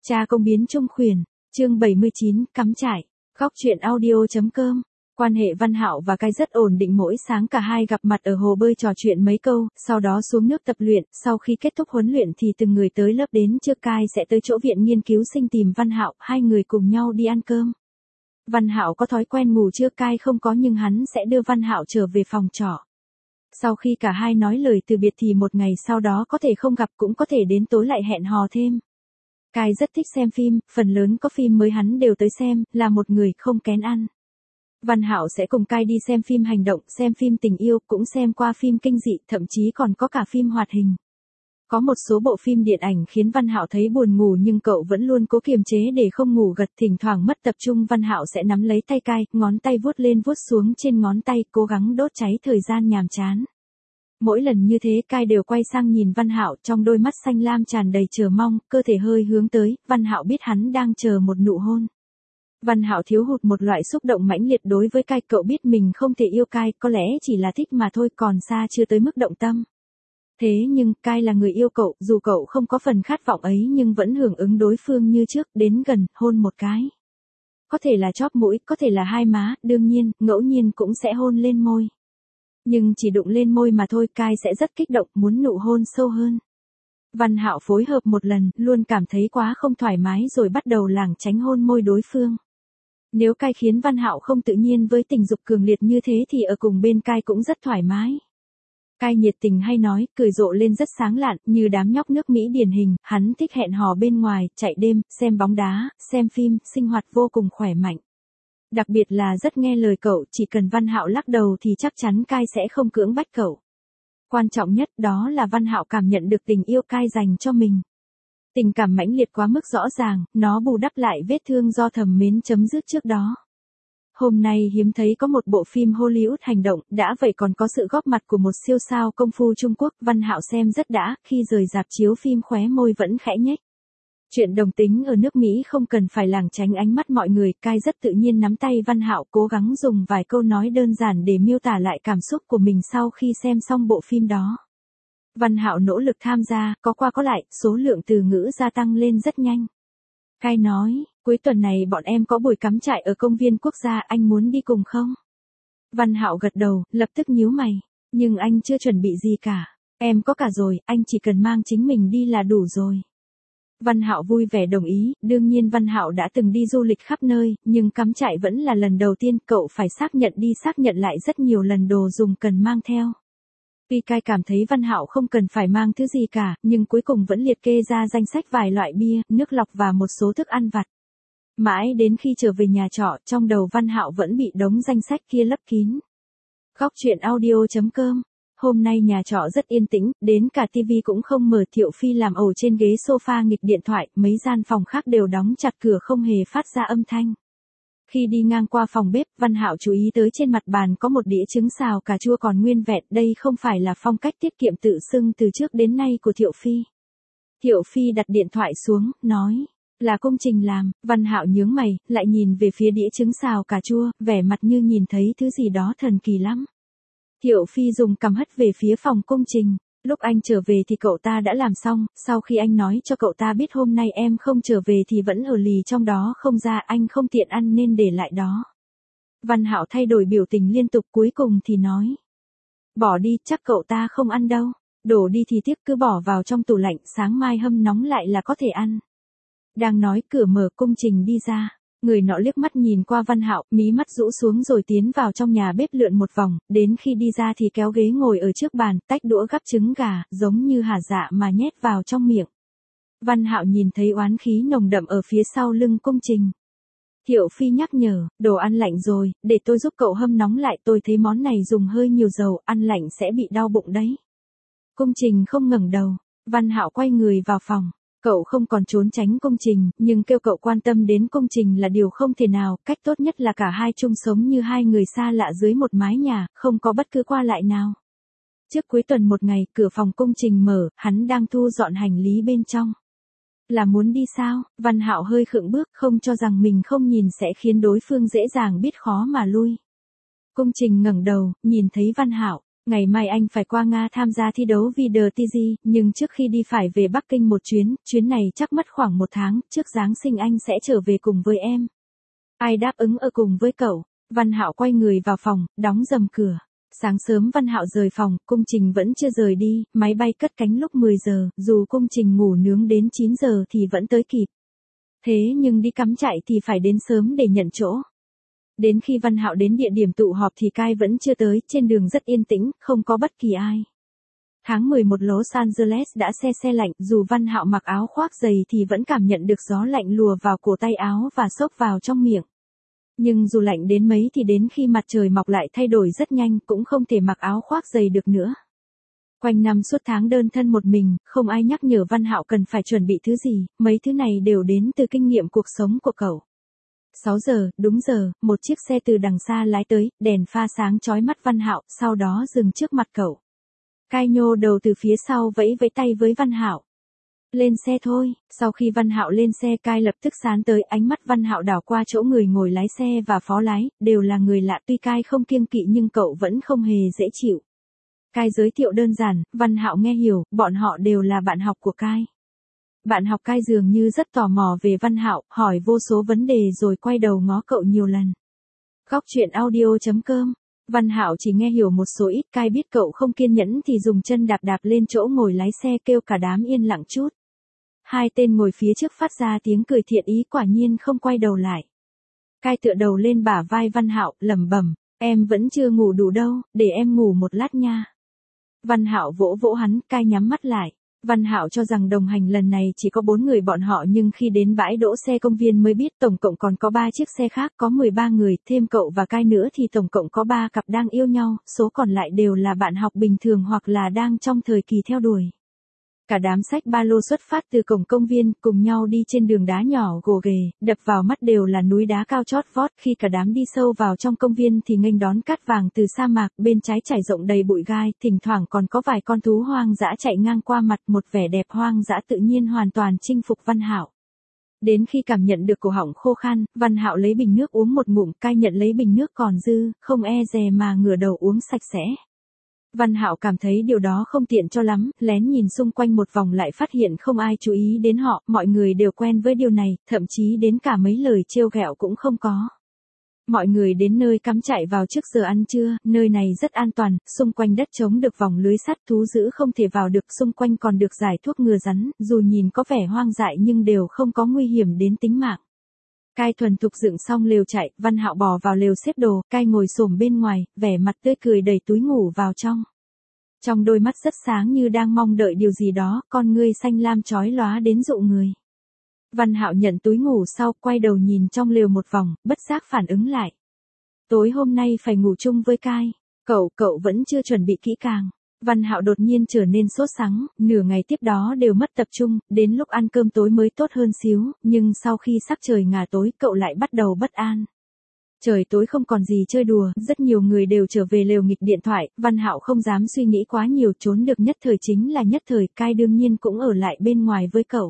Cha công biến trung khuyển, chương 79, cắm trại, góc truyện audio.com. Quan hệ Văn Hạo và Cai rất ổn định, mỗi sáng cả hai gặp mặt ở hồ bơi trò chuyện mấy câu, sau đó xuống nước tập luyện, sau khi kết thúc huấn luyện thì từng người tới lớp, đến trưa Cai sẽ tới chỗ viện nghiên cứu sinh tìm Văn Hạo, hai người cùng nhau đi ăn cơm. Văn Hạo có thói quen ngủ trưa, Cai không có, nhưng hắn sẽ đưa Văn Hạo trở về phòng trọ. Sau khi cả hai nói lời từ biệt thì một ngày sau đó có thể không gặp, cũng có thể đến tối lại hẹn hò thêm. Cai rất thích xem phim, phần lớn có phim mới hắn đều tới xem, là một người không kén ăn. Văn Hạo sẽ cùng Cai đi xem phim hành động, xem phim tình yêu, cũng xem qua phim kinh dị, thậm chí còn có cả phim hoạt hình. Có một số bộ phim điện ảnh khiến Văn Hạo thấy buồn ngủ, nhưng cậu vẫn luôn cố kiềm chế để không ngủ gật, thỉnh thoảng mất tập trung Văn Hạo sẽ nắm lấy tay Cai, ngón tay vuốt lên vuốt xuống trên ngón tay, cố gắng đốt cháy thời gian nhàm chán. Mỗi lần như thế Cai đều quay sang nhìn Văn Hạo, trong đôi mắt xanh lam tràn đầy chờ mong, cơ thể hơi hướng tới, Văn Hạo biết hắn đang chờ một nụ hôn. Văn Hạo thiếu hụt một loại xúc động mãnh liệt đối với Cai, cậu biết mình không thể yêu Cai, có lẽ chỉ là thích mà thôi, còn xa chưa tới mức động tâm. Thế nhưng Cai là người yêu cậu, dù cậu không có phần khát vọng ấy nhưng vẫn hưởng ứng đối phương như trước, đến gần, hôn một cái. Có thể là chóp mũi, có thể là hai má, đương nhiên, ngẫu nhiên cũng sẽ hôn lên môi. Nhưng chỉ đụng lên môi mà thôi, Cai sẽ rất kích động, muốn nụ hôn sâu hơn. Văn Hạo phối hợp một lần, luôn cảm thấy quá không thoải mái rồi bắt đầu lảng tránh hôn môi đối phương. Nếu Cai khiến Văn Hạo không tự nhiên với tình dục cường liệt như thế thì ở cùng bên Cai cũng rất thoải mái. Cai nhiệt tình hay nói, cười rộ lên rất sáng lạn, như đám nhóc nước Mỹ điển hình, hắn thích hẹn hò bên ngoài, chạy đêm, xem bóng đá, xem phim, sinh hoạt vô cùng khỏe mạnh. Đặc biệt là rất nghe lời cậu, chỉ cần Văn Hạo lắc đầu thì chắc chắn Cai sẽ không cưỡng bách cậu. Quan trọng nhất đó là Văn Hạo cảm nhận được tình yêu Cai dành cho mình. Tình cảm mãnh liệt quá mức rõ ràng, nó bù đắp lại vết thương do thầm mến chấm dứt trước đó. Hôm nay hiếm thấy có một bộ phim Hollywood hành động, đã vậy còn có sự góp mặt của một siêu sao công phu Trung Quốc, Văn Hạo xem rất đã, khi rời rạp chiếu phim khóe môi vẫn khẽ nhếch. Chuyện đồng tính ở nước Mỹ không cần phải lảng tránh ánh mắt mọi người, Cai rất tự nhiên nắm tay Văn Hạo, cố gắng dùng vài câu nói đơn giản để miêu tả lại cảm xúc của mình sau khi xem xong bộ phim đó. Văn Hạo nỗ lực tham gia, có qua có lại, số lượng từ ngữ gia tăng lên rất nhanh. Cai nói, cuối tuần này bọn em có buổi cắm trại ở công viên quốc gia, anh muốn đi cùng không? Văn Hạo gật đầu, lập tức nhíu mày, nhưng anh chưa chuẩn bị gì cả. Em có cả rồi, anh chỉ cần mang chính mình đi là đủ rồi. Văn Hạo vui vẻ đồng ý, đương nhiên Văn Hạo đã từng đi du lịch khắp nơi, nhưng cắm trại vẫn là lần đầu tiên, cậu phải xác nhận đi xác nhận lại rất nhiều lần đồ dùng cần mang theo. Tuy Cai cảm thấy Văn Hạo không cần phải mang thứ gì cả, nhưng cuối cùng vẫn liệt kê ra danh sách vài loại bia, nước lọc và một số thức ăn vặt. Mãi đến khi trở về nhà trọ, trong đầu Văn Hạo vẫn bị đống danh sách kia lấp kín. Góc truyện audio.com. Hôm nay nhà trọ rất yên tĩnh, đến cả tivi cũng không mở, Thiệu Phi làm ẩu trên ghế sofa nghịch điện thoại, mấy gian phòng khác đều đóng chặt cửa không hề phát ra âm thanh. Khi đi ngang qua phòng bếp, Văn Hạo chú ý tới trên mặt bàn có một đĩa trứng xào cà chua còn nguyên vẹn, đây không phải là phong cách tiết kiệm tự xưng từ trước đến nay của Thiệu Phi. Thiệu Phi đặt điện thoại xuống, nói, là công trình làm. Văn Hạo nhướng mày, lại nhìn về phía đĩa trứng xào cà chua, vẻ mặt như nhìn thấy thứ gì đó thần kỳ lắm. Thiệu Phi dùng cằm hất về phía phòng công trình. Lúc anh trở về thì cậu ta đã làm xong, sau khi anh nói cho cậu ta biết hôm nay em không trở về thì vẫn ở lì trong đó không ra, anh không tiện ăn nên để lại đó. Văn Hạo thay đổi biểu tình liên tục, cuối cùng thì nói. Bỏ đi, chắc cậu ta không ăn đâu. Đổ đi thì tiếc, cứ bỏ vào trong tủ lạnh, sáng mai hâm nóng lại là có thể ăn. Đang nói, cửa mở, công trình đi ra. Người nọ liếc mắt nhìn qua Văn Hạo, mí mắt rũ xuống rồi tiến vào trong nhà bếp lượn một vòng, đến khi đi ra thì kéo ghế ngồi ở trước bàn, tách đũa gắp trứng gà, giống như hả dạ mà nhét vào trong miệng. Văn Hạo nhìn thấy oán khí nồng đậm ở phía sau lưng công trình. Thiệu Phi nhắc nhở, đồ ăn lạnh rồi, để tôi giúp cậu hâm nóng lại, tôi thấy món này dùng hơi nhiều dầu, ăn lạnh sẽ bị đau bụng đấy. Công trình không ngẩng đầu, Văn Hạo quay người vào phòng. Cậu không còn trốn tránh công trình, nhưng kêu cậu quan tâm đến công trình là điều không thể nào, cách tốt nhất là cả hai chung sống như hai người xa lạ dưới một mái nhà, không có bất cứ qua lại nào. Trước cuối tuần một ngày, cửa phòng công trình mở, hắn đang thu dọn hành lý bên trong. Là muốn đi sao? Văn Hạo hơi khựng bước, không cho rằng mình không nhìn sẽ khiến đối phương dễ dàng biết khó mà lui. Công trình ngẩng đầu, nhìn thấy Văn Hạo. Ngày mai anh phải qua Nga tham gia thi đấu VTG, nhưng trước khi đi phải về Bắc Kinh một chuyến này chắc mất khoảng 1 tháng, trước Giáng sinh anh sẽ trở về cùng với em. Ai đáp ứng ở cùng với cậu? Văn Hạo quay người vào phòng, đóng rầm cửa. Sáng sớm Văn Hạo rời phòng, Cung Trình vẫn chưa rời đi, máy bay cất cánh lúc 10 giờ, dù Cung Trình ngủ nướng đến 9 giờ thì vẫn tới kịp. Thế nhưng đi cắm trại thì phải đến sớm để nhận chỗ. Đến khi Văn Hạo đến địa điểm tụ họp thì Kai vẫn chưa tới, trên đường rất yên tĩnh, không có bất kỳ ai. Tháng 11 Los Angeles đã se lạnh, dù Văn Hạo mặc áo khoác dày thì vẫn cảm nhận được gió lạnh lùa vào cổ tay áo và xốc vào trong miệng. Nhưng dù lạnh đến mấy thì đến khi mặt trời mọc lại thay đổi rất nhanh, cũng không thể mặc áo khoác dày được nữa. Quanh năm suốt tháng đơn thân một mình, không ai nhắc nhở Văn Hạo cần phải chuẩn bị thứ gì, mấy thứ này đều đến từ kinh nghiệm cuộc sống của cậu. 6 giờ, đúng giờ, một chiếc xe từ đằng xa lái tới, đèn pha sáng chói mắt Văn Hạo, sau đó dừng trước mặt cậu. Kai nhô đầu từ phía sau vẫy tay với Văn Hạo. Lên xe thôi. Sau khi Văn Hạo lên xe, Kai lập tức sán tới, ánh mắt Văn Hạo đảo qua chỗ người ngồi lái xe và phó lái, đều là người lạ, tuy Kai không kiêng kỵ nhưng cậu vẫn không hề dễ chịu. Kai giới thiệu đơn giản, Văn Hạo nghe hiểu, bọn họ đều là bạn học của Kai. Bạn học Kai dường như rất tò mò về Văn Hạo, hỏi vô số vấn đề rồi quay đầu ngó cậu nhiều lần. Góc chuyện audio.com. Văn Hạo chỉ nghe hiểu một số ít, Kai biết cậu không kiên nhẫn thì dùng chân đạp lên chỗ ngồi lái xe, kêu cả đám yên lặng chút. Hai tên ngồi phía trước phát ra tiếng cười thiện ý, quả nhiên không quay đầu lại. Kai tựa đầu lên bả vai Văn Hạo, lẩm bẩm, em vẫn chưa ngủ đủ đâu, để em ngủ một lát nha. Văn Hạo vỗ hắn, Kai nhắm mắt lại. Văn Hạo cho rằng đồng hành lần này chỉ có 4 người bọn họ, nhưng khi đến bãi đỗ xe công viên mới biết tổng cộng còn có 3 chiếc xe khác, có 13 người, thêm cậu và Kai nữa thì tổng cộng có 3 cặp đang yêu nhau, số còn lại đều là bạn học bình thường hoặc là đang trong thời kỳ theo đuổi. Cả đám xách ba lô xuất phát từ cổng công viên, cùng nhau đi trên đường đá nhỏ gồ ghề, đập vào mắt đều là núi đá cao chót vót. Khi cả đám đi sâu vào trong công viên thì nghênh đón cát vàng từ sa mạc, bên trái trải rộng đầy bụi gai, thỉnh thoảng còn có vài con thú hoang dã chạy ngang qua mặt, một vẻ đẹp hoang dã tự nhiên hoàn toàn chinh phục Văn Hạo. Đến khi cảm nhận được cổ họng khô khan, Văn Hạo lấy bình nước uống một ngụm, Kai nhận lấy bình nước còn dư, không e dè mà ngửa đầu uống sạch sẽ. Văn Hạo cảm thấy điều đó không tiện cho lắm, lén nhìn xung quanh một vòng lại phát hiện không ai chú ý đến họ, mọi người đều quen với điều này, thậm chí đến cả mấy lời trêu ghẹo cũng không có. Mọi người đến nơi cắm trại vào trước giờ ăn trưa, nơi này rất an toàn, xung quanh đất trống được vòng lưới sắt, thú dữ không thể vào được, xung quanh còn được rải thuốc ngừa rắn, dù nhìn có vẻ hoang dại nhưng đều không có nguy hiểm đến tính mạng. Kai thuần thục dựng xong lều trại, Văn Hạo bò vào lều xếp đồ, Kai ngồi xổm bên ngoài, vẻ mặt tươi cười đẩy túi ngủ vào trong. Trong đôi mắt rất sáng như đang mong đợi điều gì đó, con ngươi xanh lam chói lóa đến dụ người. Văn Hạo nhận túi ngủ sau, quay đầu nhìn trong lều một vòng, bất giác phản ứng lại. Tối hôm nay phải ngủ chung với Kai. Cậu vẫn chưa chuẩn bị kỹ càng. Văn Hạo đột nhiên trở nên sốt sắng, nửa ngày tiếp đó đều mất tập trung, đến lúc ăn cơm tối mới tốt hơn xíu, nhưng sau khi sắp trời ngả tối cậu lại bắt đầu bất an. Trời tối không còn gì chơi đùa, rất nhiều người đều trở về lều nghịch điện thoại, Văn Hạo không dám suy nghĩ quá nhiều, trốn được nhất thời chính là nhất thời, Kai đương nhiên cũng ở lại bên ngoài với cậu.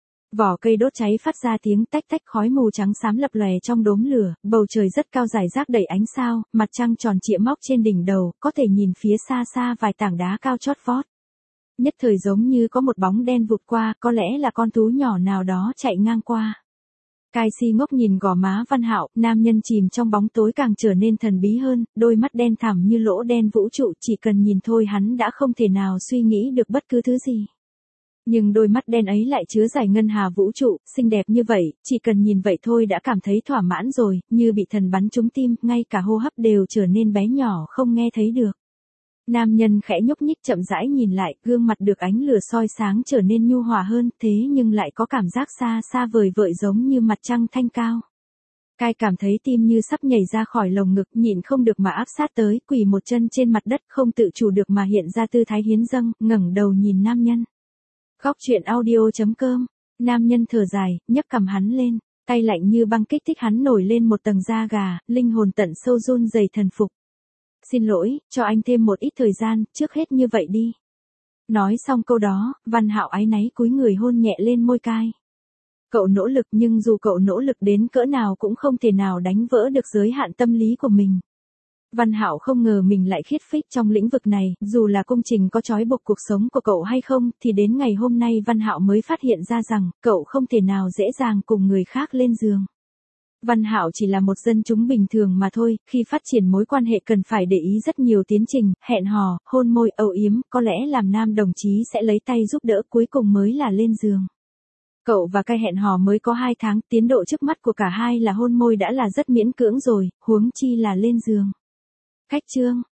Vỏ cây đốt cháy phát ra tiếng tách tách, khói mù trắng xám lập lòe trong đốm lửa, bầu trời rất cao rải rác đầy ánh sao, mặt trăng tròn trịa móc trên đỉnh đầu, có thể nhìn phía xa xa vài tảng đá cao chót vót. Nhất thời giống như có một bóng đen vụt qua, có lẽ là con thú nhỏ nào đó chạy ngang qua. Kai si ngốc nhìn gò má Văn Hạo, nam nhân chìm trong bóng tối càng trở nên thần bí hơn, đôi mắt đen thẳm như lỗ đen vũ trụ, chỉ cần nhìn thôi hắn đã không thể nào suy nghĩ được bất cứ thứ gì. Nhưng đôi mắt đen ấy lại chứa giải ngân hà vũ trụ, xinh đẹp như vậy, chỉ cần nhìn vậy thôi đã cảm thấy thỏa mãn rồi, như bị thần bắn trúng tim, ngay cả hô hấp đều trở nên bé nhỏ không nghe thấy được. Nam nhân khẽ nhúc nhích chậm rãi nhìn lại, gương mặt được ánh lửa soi sáng trở nên nhu hòa hơn, thế nhưng lại có cảm giác xa xa vời vợi giống như mặt trăng thanh cao. Kai cảm thấy tim như sắp nhảy ra khỏi lồng ngực, nhịn không được mà áp sát tới, quỳ một chân trên mặt đất, không tự chủ được mà hiện ra tư thái hiến dâng, ngẩng đầu nhìn nam nhân. Góc chuyện audio.com. Nam nhân thở dài, nhấc cằm hắn lên, tay lạnh như băng kích thích hắn nổi lên một tầng da gà, linh hồn tận sâu run rẩy thần phục. Xin lỗi, cho anh thêm một ít thời gian, trước hết như vậy đi. Nói xong câu đó, Văn Hạo áy náy cúi người hôn nhẹ lên môi Kai. Cậu nỗ lực, nhưng dù cậu nỗ lực đến cỡ nào cũng không thể nào đánh vỡ được giới hạn tâm lý của mình. Văn Hạo không ngờ mình lại khiết phích trong lĩnh vực này, dù là công trình có trói buộc cuộc sống của cậu hay không, thì đến ngày hôm nay Văn Hạo mới phát hiện ra rằng, cậu không thể nào dễ dàng cùng người khác lên giường. Văn Hạo chỉ là một dân chúng bình thường mà thôi, khi phát triển mối quan hệ cần phải để ý rất nhiều tiến trình, hẹn hò, hôn môi, âu yếm, có lẽ làm nam đồng chí sẽ lấy tay giúp đỡ cuối cùng mới là lên giường. Cậu và Cai hẹn hò mới có 2 tháng, tiến độ trước mắt của cả hai là hôn môi đã là rất miễn cưỡng rồi, huống chi là lên giường. Khách chương